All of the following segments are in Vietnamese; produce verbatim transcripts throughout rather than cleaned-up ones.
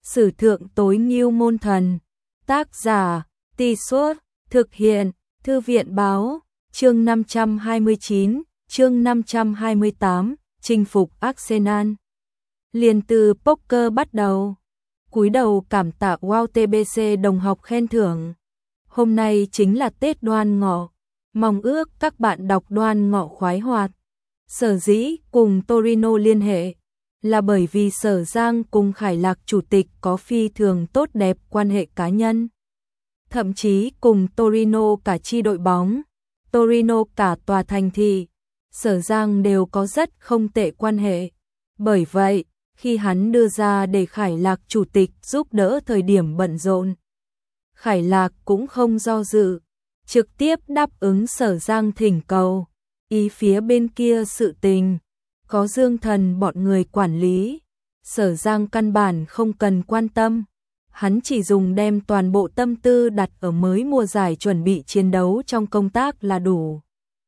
Sử thượng tối ngưu môn thần. Tác giả, Tì Suốt, thực hiện, Thư viện báo, chương năm trăm hai mươi chín, chương năm trăm hai mươi tám, chinh phục Arsenal. Liền từ poker bắt đầu. Cúi đầu cảm tạ Wow tê bê xê đồng học khen thưởng. Hôm nay chính là Tết Đoan Ngọ, mong ước các bạn đọc Đoan Ngọ khoái hoạt. Sở dĩ cùng Torino liên hệ là bởi vì Sở Giang cùng Khải Lạc chủ tịch có phi thường tốt đẹp quan hệ cá nhân. Thậm chí cùng Torino cả chi đội bóng, Torino cả tòa thành thị, Sở Giang đều có rất không tệ quan hệ. Bởi vậy, khi hắn đưa ra để Khải Lạc chủ tịch giúp đỡ thời điểm bận rộn, Khải Lạc cũng không do dự, trực tiếp đáp ứng Sở Giang thỉnh cầu. Ý phía bên kia sự tình, có Dương Thần bọn người quản lý, Sở Giang căn bản không cần quan tâm. Hắn chỉ dùng đem toàn bộ tâm tư đặt ở mới mùa giải chuẩn bị chiến đấu trong công tác là đủ.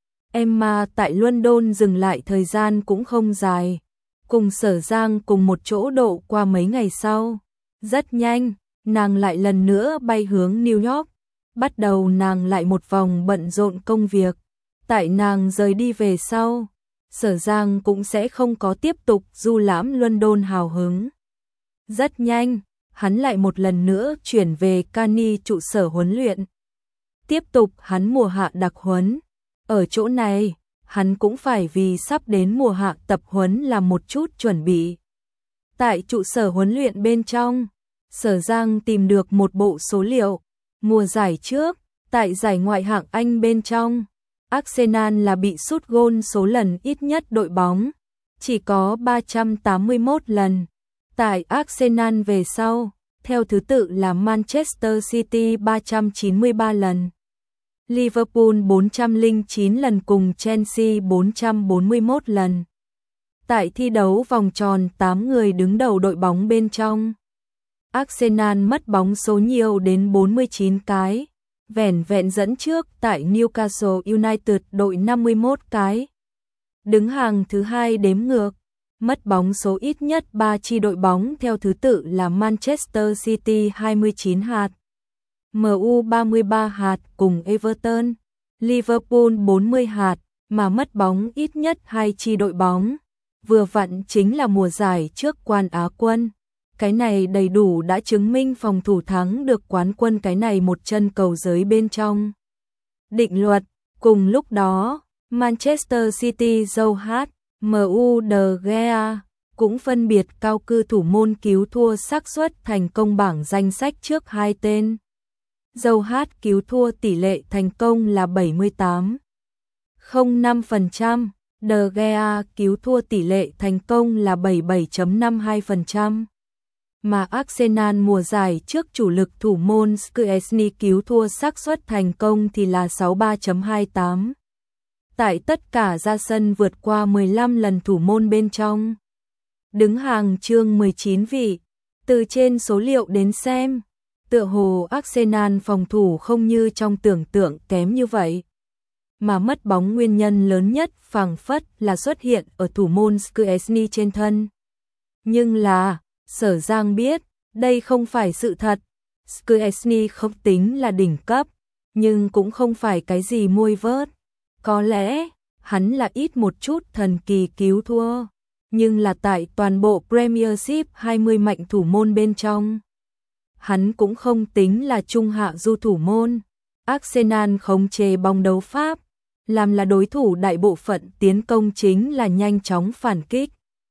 Emma tại London dừng lại thời gian cũng không dài, cùng Sở Giang cùng một chỗ độ qua mấy ngày sau. Rất nhanh, nàng lại lần nữa bay hướng New York, bắt đầu nàng lại một vòng bận rộn công việc. Tại nàng rời đi về sau, Sở Giang cũng sẽ không có tiếp tục du lãm London hào hứng. Rất nhanh, hắn lại một lần nữa chuyển về Cani trụ sở huấn luyện. Tiếp tục hắn mùa hạ đặc huấn. Ở chỗ này, hắn cũng phải vì sắp đến mùa hạ tập huấn làm một chút chuẩn bị. Tại trụ sở huấn luyện bên trong, Sở Giang tìm được một bộ số liệu. Mùa giải trước, tại giải ngoại hạng Anh bên trong, Arsenal là bị sút gôn số lần ít nhất đội bóng, chỉ có ba trăm tám mươi mốt lần. Tại Arsenal về sau, theo thứ tự là Manchester City ba trăm chín mươi ba lần, Liverpool bốn trăm lẻ chín lần cùng Chelsea bốn trăm bốn mươi mốt lần. Tại thi đấu vòng tròn tám người đứng đầu đội bóng bên trong, Arsenal mất bóng số nhiều đến bốn mươi chín cái, vẻn vẹn dẫn trước tại Newcastle United đội năm mươi mốt cái. Đứng hàng thứ hai đếm ngược, mất bóng số ít nhất ba chi đội bóng theo thứ tự là Manchester City hai mươi chín hạt, em u ba mươi ba hạt cùng Everton, Liverpool bốn mươi hạt, mà mất bóng ít nhất hai chi đội bóng. Vừa vặn chính là mùa giải trước Quan Á quân. Cái này đầy đủ đã chứng minh phòng thủ thắng được quán quân cái này một chân cầu giới bên trong định luật. Cùng lúc đó, Manchester City Joe Hart, em u De Gea cũng phân biệt cao cư thủ môn cứu thua xác suất thành công bảng danh sách trước hai tên. Joe Hart cứu thua tỷ lệ thành công là bảy mươi tám phẩy không năm phần trăm, De Gea cứu thua tỷ lệ thành công là bảy mươi bảy phẩy năm hai phần trăm. Mà Arsenal mùa giải trước chủ lực thủ môn Szczęsny cứu thua xác suất thành công thì là sáu mươi ba phẩy hai tám. Tại tất cả ra sân vượt qua mười lăm lần thủ môn bên trong, đứng hàng chương mười chín vị. Từ trên số liệu đến xem, tựa hồ Arsenal phòng thủ không như trong tưởng tượng kém như vậy. Mà mất bóng nguyên nhân lớn nhất phảng phất là xuất hiện ở thủ môn Szczęsny trên thân. Nhưng là, Sở Giang biết, đây không phải sự thật. Szczęsny không tính là đỉnh cấp, nhưng cũng không phải cái gì muôi vớt. Có lẽ, hắn là ít một chút thần kỳ cứu thua, nhưng là tại toàn bộ Premiership hai mươi mạnh thủ môn bên trong, hắn cũng không tính là trung hạ du thủ môn. Arsenal khống chế bóng đấu pháp, làm là đối thủ đại bộ phận tiến công chính là nhanh chóng phản kích.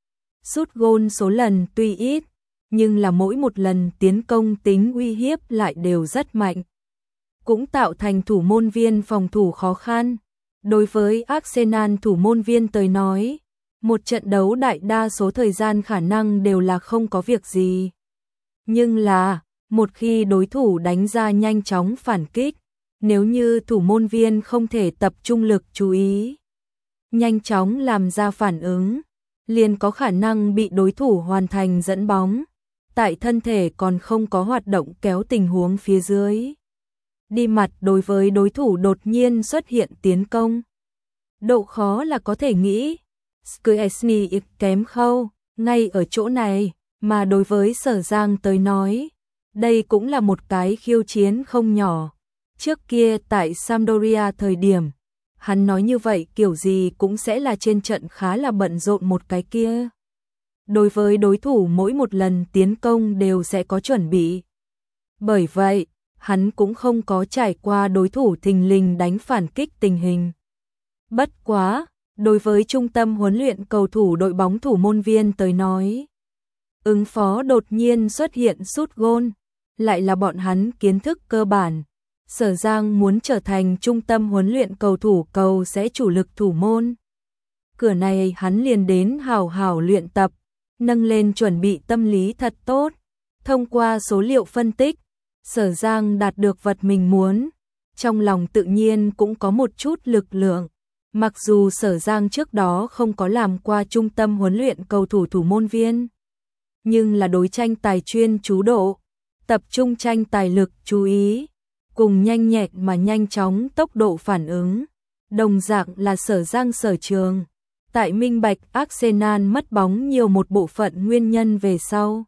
Sút gôn số lần tuy ít, nhưng là mỗi một lần tiến công tính uy hiếp lại đều rất mạnh, cũng tạo thành thủ môn viên phòng thủ khó khăn. Đối với Arsenal thủ môn viên tới nói, một trận đấu đại đa số thời gian khả năng đều là không có việc gì. Nhưng là, một khi đối thủ đánh ra nhanh chóng phản kích, nếu như thủ môn viên không thể tập trung lực chú ý, nhanh chóng làm ra phản ứng, liền có khả năng bị đối thủ hoàn thành dẫn bóng, tại thân thể còn không có hoạt động kéo tình huống phía dưới. Đi mặt đối với đối thủ đột nhiên xuất hiện tiến công. Độ khó là có thể nghĩ, Szczęsny kém khâu, ngay ở chỗ này, Mà đối với Sở Giang tới nói, đây cũng là một cái khiêu chiến không nhỏ. Trước kia tại Sampdoria thời điểm, hắn nói như vậy kiểu gì cũng sẽ là trên trận khá là bận rộn một cái kia. Đối với đối thủ mỗi một lần tiến công đều sẽ có chuẩn bị. Bởi vậy, hắn cũng không có trải qua đối thủ thình lình đánh phản kích tình hình. Bất quá, đối với trung tâm huấn luyện cầu thủ đội bóng thủ môn viên tới nói, ứng phó đột nhiên xuất hiện sút gôn, lại là bọn hắn kiến thức cơ bản. Sở Giang muốn trở thành trung tâm huấn luyện cầu thủ cầu sẽ chủ lực thủ môn. Cửa này hắn liền đến hào hào luyện tập, nâng lên chuẩn bị tâm lý thật tốt. Thông qua số liệu phân tích, Sở Giang đạt được vật mình muốn, trong lòng tự nhiên cũng có một chút lực lượng. Mặc dù Sở Giang trước đó không có làm qua trung tâm huấn luyện cầu thủ thủ môn viên, nhưng là đối tranh tài chuyên chú độ, tập trung tranh tài lực chú ý, cùng nhanh nhẹn mà nhanh chóng tốc độ phản ứng, đồng dạng là Sở Giang sở trường. Tại minh bạch Arsenal mất bóng nhiều một bộ phận nguyên nhân về sau,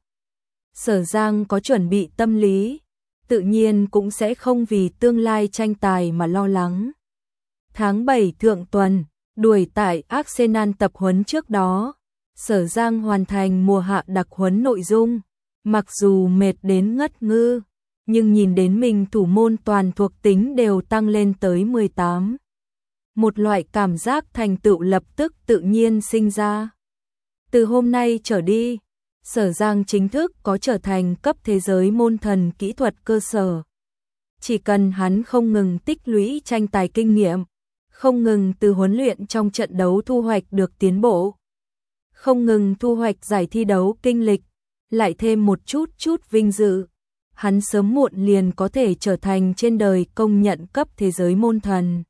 Sở Giang có chuẩn bị tâm lý, tự nhiên cũng sẽ không vì tương lai tranh tài mà lo lắng. Tháng bảy thượng tuần, đuổi tại Arsenal tập huấn trước đó, Sở Giang hoàn thành mùa hạ đặc huấn nội dung. Mặc dù mệt đến ngất ngư, nhưng nhìn đến mình thủ môn toàn thuộc tính đều tăng lên tới mười tám. Một loại cảm giác thành tựu lập tức tự nhiên sinh ra. Từ hôm nay trở đi, Sở Giang chính thức có trở thành cấp thế giới môn thần kỹ thuật cơ sở. Chỉ cần hắn không ngừng tích lũy tranh tài kinh nghiệm, không ngừng từ huấn luyện trong trận đấu thu hoạch được tiến bộ, không ngừng thu hoạch giải thi đấu kinh lịch, lại thêm một chút chút vinh dự, hắn sớm muộn liền có thể trở thành trên đời công nhận cấp thế giới môn thần.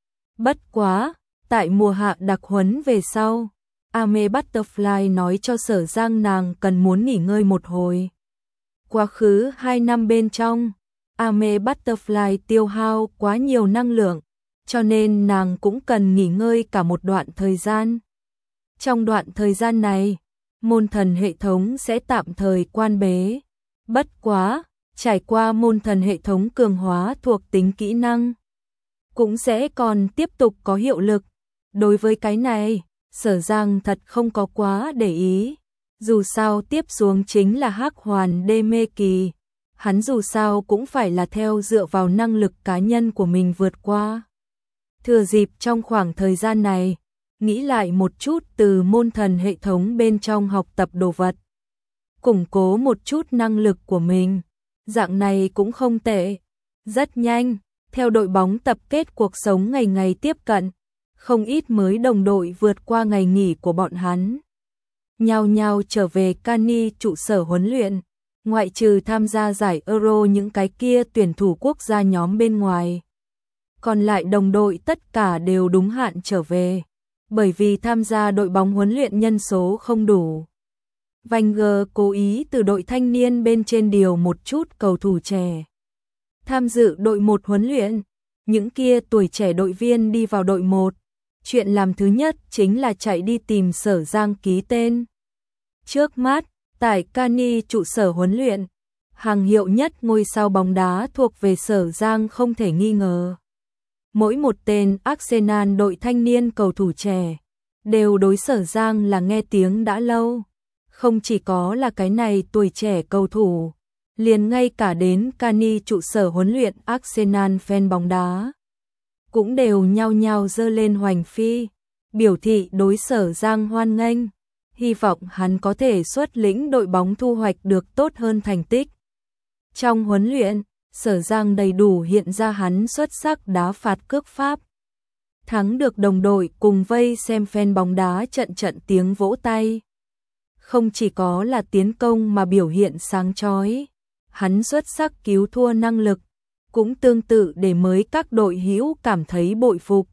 Bất quá, tại mùa hạ đặc huấn về sau, Ame Butterfly nói cho Sở Giang nàng cần muốn nghỉ ngơi một hồi. Quá khứ hai năm bên trong, Ame Butterfly tiêu hao quá nhiều năng lượng, cho nên nàng cũng cần nghỉ ngơi cả một đoạn thời gian. Trong đoạn thời gian này, môn thần hệ thống sẽ tạm thời quan bế. Bất quá, trải qua môn thần hệ thống cường hóa thuộc tính kỹ năng, cũng sẽ còn tiếp tục có hiệu lực. Đối với cái này, Sở Giang thật không có quá để ý. Dù sao tiếp xuống chính là hắc hoàn đê mê kỳ. Hắn dù sao cũng phải là theo dựa vào năng lực cá nhân của mình vượt qua. Thừa dịp trong khoảng thời gian này, nghĩ lại một chút từ môn thần hệ thống bên trong học tập đồ vật, củng cố một chút năng lực của mình, dạng này cũng không tệ. Rất nhanh, theo đội bóng tập kết cuộc sống ngày ngày tiếp cận, không ít mới đồng đội vượt qua ngày nghỉ của bọn hắn, nhao nhao trở về Cani trụ sở huấn luyện, ngoại trừ tham gia giải Euro những cái kia tuyển thủ quốc gia nhóm bên ngoài. Còn lại đồng đội tất cả đều đúng hạn trở về, bởi vì tham gia đội bóng huấn luyện nhân số không đủ. Wenger cố ý từ đội thanh niên bên trên điều một chút cầu thủ trẻ tham dự đội một huấn luyện, những kia tuổi trẻ đội viên đi vào đội một. Chuyện làm thứ nhất chính là chạy đi tìm Sở Giang ký tên. Trước mắt, tại Cani trụ sở huấn luyện, hàng hiệu nhất ngôi sao bóng đá thuộc về Sở Giang không thể nghi ngờ. Mỗi một tên Arsenal đội thanh niên cầu thủ trẻ đều đối Sở Giang là nghe tiếng đã lâu. Không chỉ có là cái này tuổi trẻ cầu thủ, liền ngay cả đến Cani trụ sở huấn luyện Arsenal fan bóng đá cũng đều nhao nhao giơ lên hoành phi, biểu thị đối Sở Giang hoan nghênh, hy vọng hắn có thể xuất lĩnh đội bóng thu hoạch được tốt hơn thành tích. Trong huấn luyện, Sở Giang đầy đủ hiện ra hắn xuất sắc đá phạt cước pháp, thắng được đồng đội cùng vây xem fan bóng đá trận trận tiếng vỗ tay. Không chỉ có là tiến công mà biểu hiện sáng chói, hắn xuất sắc cứu thua năng lực cũng tương tự để mới các đội hữu cảm thấy bội phục.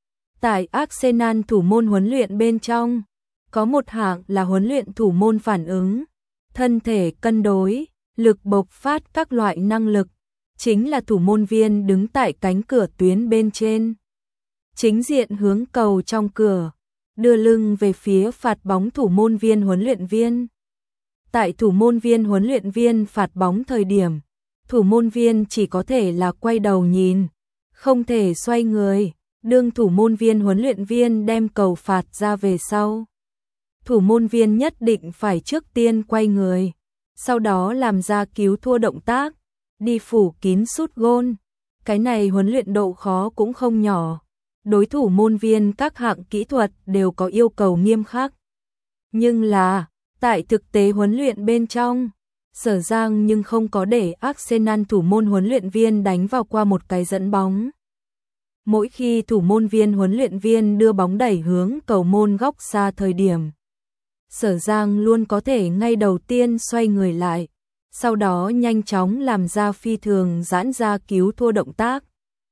Tại Arsenal thủ môn huấn luyện bên trong, có một hạng là huấn luyện thủ môn phản ứng, thân thể cân đối, lực bộc phát các loại năng lực, chính là thủ môn viên đứng tại cánh cửa tuyến bên trên, chính diện hướng cầu trong cửa, đưa lưng về phía phạt bóng thủ môn viên huấn luyện viên. Tại thủ môn viên huấn luyện viên phạt bóng thời điểm, thủ môn viên chỉ có thể là quay đầu nhìn, không thể xoay người. Đương thủ môn viên huấn luyện viên đem cầu phạt ra về sau, thủ môn viên nhất định phải trước tiên quay người, sau đó làm ra cứu thua động tác, đi phủ kín sút gôn. Cái này huấn luyện độ khó cũng không nhỏ. Đối thủ môn viên các hạng kỹ thuật đều có yêu cầu nghiêm khắc. Nhưng là, tại thực tế huấn luyện bên trong, Sở Giang nhưng không có để Arsenal thủ môn huấn luyện viên đánh vào qua một cái dẫn bóng. Mỗi khi thủ môn viên huấn luyện viên đưa bóng đẩy hướng cầu môn góc xa thời điểm, Sở Giang luôn có thể ngay đầu tiên xoay người lại, sau đó nhanh chóng làm ra phi thường giãn ra cứu thua động tác,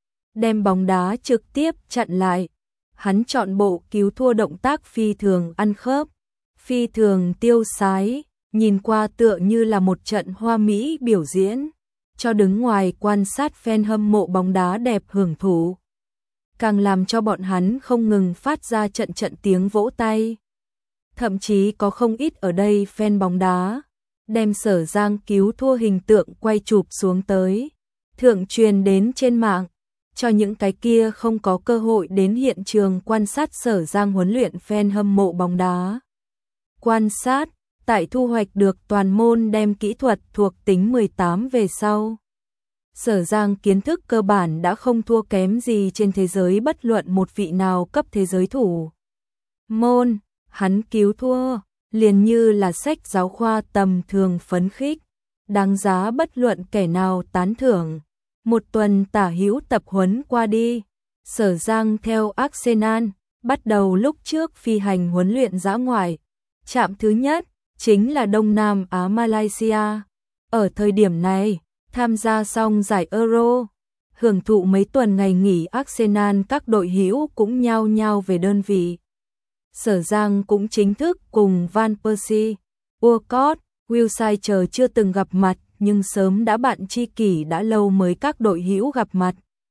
đem bóng đá trực tiếp chặn lại. Hắn chọn bộ cứu thua động tác phi thường ăn khớp, phi thường tiêu sái, nhìn qua tựa như là một trận hoa mỹ biểu diễn, cho đứng ngoài quan sát fan hâm mộ bóng đá đẹp hưởng thụ. Càng làm cho bọn hắn không ngừng phát ra trận trận tiếng vỗ tay. Thậm chí có không ít ở đây fan bóng đá đem Sở Giang cứu thua hình tượng quay chụp xuống tới, thượng truyền đến trên mạng, cho những cái kia không có cơ hội đến hiện trường quan sát Sở Giang huấn luyện fan hâm mộ bóng đá. Quan sát, tại thu hoạch được toàn môn đem kỹ thuật thuộc tính mười tám về sau. Sở Giang kiến thức cơ bản đã không thua kém gì trên thế giới bất luận một vị nào cấp thế giới thủ môn. Hắn cứu thua, liền như là sách giáo khoa tầm thường phấn khích, đáng giá bất luận kẻ nào tán thưởng. Một tuần tả hữu tập huấn qua đi, Sở Giang theo Arsenal, bắt đầu lúc trước phi hành huấn luyện dã ngoại. Trạm thứ nhất, chính là Đông Nam Á Malaysia. Ở thời điểm này, tham gia xong giải Euro, hưởng thụ mấy tuần ngày nghỉ Arsenal các đội hữu cũng nhao nhao về đơn vị. Sở Giang cũng chính thức cùng Van Persie, Walcott, Wilshere chờ chưa từng gặp mặt, nhưng sớm đã bạn tri kỷ đã lâu mới các đội hữu gặp mặt.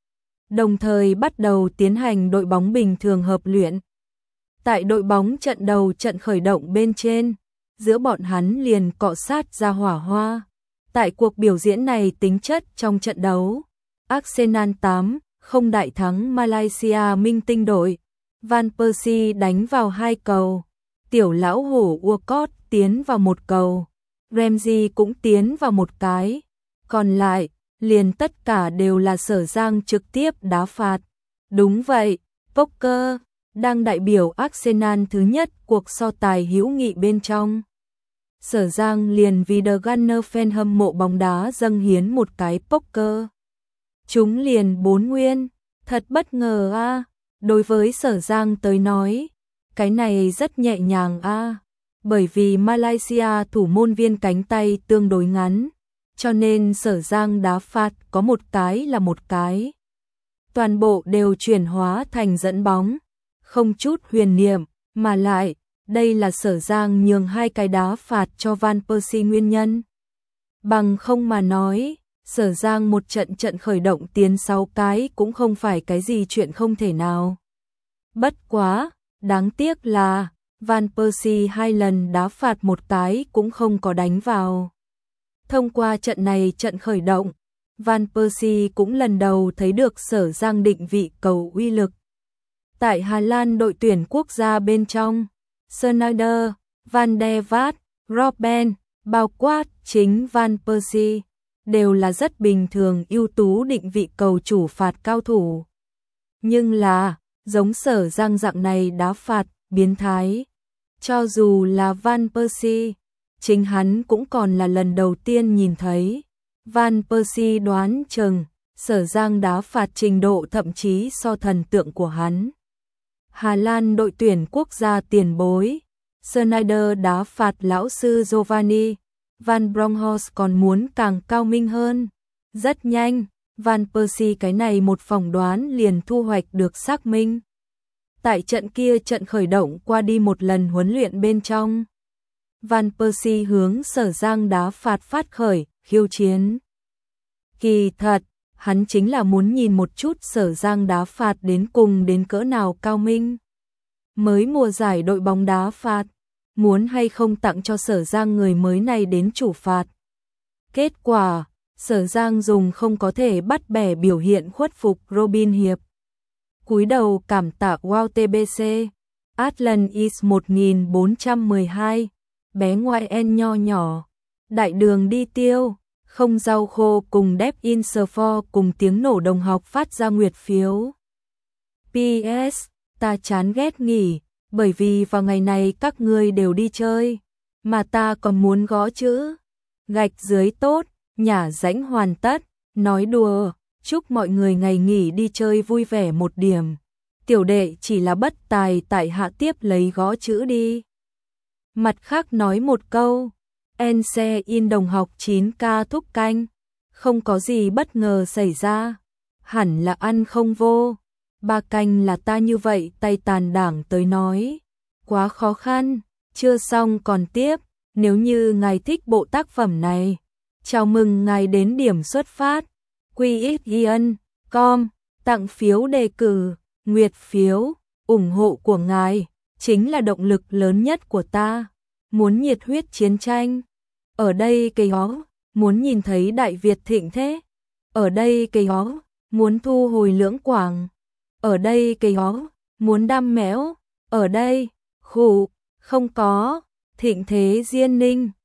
Đồng thời bắt đầu tiến hành đội bóng bình thường hợp luyện. Tại đội bóng trận đầu trận khởi động bên trên, giữa bọn hắn liền cọ sát ra hỏa hoa. Tại cuộc biểu diễn này tính chất trong trận đấu, Arsenal tám không đại thắng Malaysia minh tinh đội. Van Persie đánh vào hai cầu, tiểu lão hổ Walcott tiến vào một cầu, Ramsey cũng tiến vào một cái, còn lại, liền tất cả đều là Sở Giang trực tiếp đá phạt. Đúng vậy, Poker đang đại biểu Arsenal thứ nhất cuộc so tài hữu nghị bên trong. Sở Giang liền vì The Gunner fan hâm mộ bóng đá dâng hiến một cái Poker. Chúng liền bốn nguyên, thật bất ngờ a. À. Đối với Sở Giang tới nói, cái này rất nhẹ nhàng a, à, bởi vì Malaysia thủ môn viên cánh tay tương đối ngắn, cho nên Sở Giang đá phạt có một cái là một cái. Toàn bộ đều chuyển hóa thành dẫn bóng, không chút huyền niệm, mà lại, đây là Sở Giang nhường hai cái đá phạt cho Van Persie nguyên nhân. Bằng không mà nói, Sở Giang một trận trận khởi động tiến sáu cái cũng không phải cái gì chuyện không thể nào. Bất quá, đáng tiếc là Van Persie hai lần đá phạt một cái cũng không có đánh vào. Thông qua trận này trận khởi động, Van Persie cũng lần đầu thấy được Sở Giang định vị cầu uy lực. Tại Hà Lan đội tuyển quốc gia bên trong, Sneijder, Van der Vaart, Robben, bao quát chính Van Persie đều là rất bình thường ưu tú định vị cầu chủ phạt cao thủ. Nhưng là, giống Sở Giang dạng này đá phạt, biến thái. Cho dù là Van Persie, chính hắn cũng còn là lần đầu tiên nhìn thấy. Van Persie đoán chừng, Sở Giang đá phạt trình độ thậm chí so thần tượng của hắn. Hà Lan đội tuyển quốc gia tiền bối, Sneijder đá phạt lão sư Giovanni Van Bronckhorst còn muốn càng cao minh hơn. Rất nhanh, Van Persie cái này một phỏng đoán liền thu hoạch được xác minh. Tại trận kia trận khởi động qua đi một lần huấn luyện bên trong, Van Persie hướng Sở Giang đá phạt phát khởi, khiêu chiến. Kỳ thật, hắn chính là muốn nhìn một chút Sở Giang đá phạt đến cùng đến cỡ nào cao minh. Mới mùa giải đội bóng đá phạt, muốn hay không tặng cho Sở Giang người mới này đến chủ phạt. Kết quả, Sở Giang dùng không có thể bắt bẻ biểu hiện khuất phục Robin Hiệp. Cúi đầu cảm tạ wow tê bê xê, Atlantis một nghìn bốn trăm mười hai, bé ngoại en nho nhỏ, đại đường đi tiêu, không rau khô cùng Death in Sphere cùng tiếng nổ đồng học phát ra nguyệt phiếu. pê ét, ta chán ghét nghỉ, bởi vì vào ngày này các ngươi đều đi chơi, mà ta còn muốn gõ chữ. Gạch dưới tốt, nhả rãnh hoàn tất, nói đùa, chúc mọi người ngày nghỉ đi chơi vui vẻ một điểm. Tiểu đệ chỉ là bất tài tại hạ tiếp lấy gõ chữ đi. Mặt khác nói một câu, en xe in đồng học chín k thúc canh, không có gì bất ngờ xảy ra, hẳn là ăn không vô. Ba canh là ta như vậy tay tàn đảng tới nói, quá khó khăn, chưa xong còn tiếp, nếu như ngài thích bộ tác phẩm này, chào mừng ngài đến điểm xuất phát, quy ích yên, com, tặng phiếu đề cử, nguyệt phiếu, ủng hộ của ngài, chính là động lực lớn nhất của ta, muốn nhiệt huyết chiến tranh, ở đây cây ó, muốn nhìn thấy Đại Việt thịnh thế, ở đây cây ó, muốn thu hồi Lưỡng Quảng, ở đây cây ó, muốn đam mẽo, ở đây, khủ, không có, thịnh thế Diên Ninh.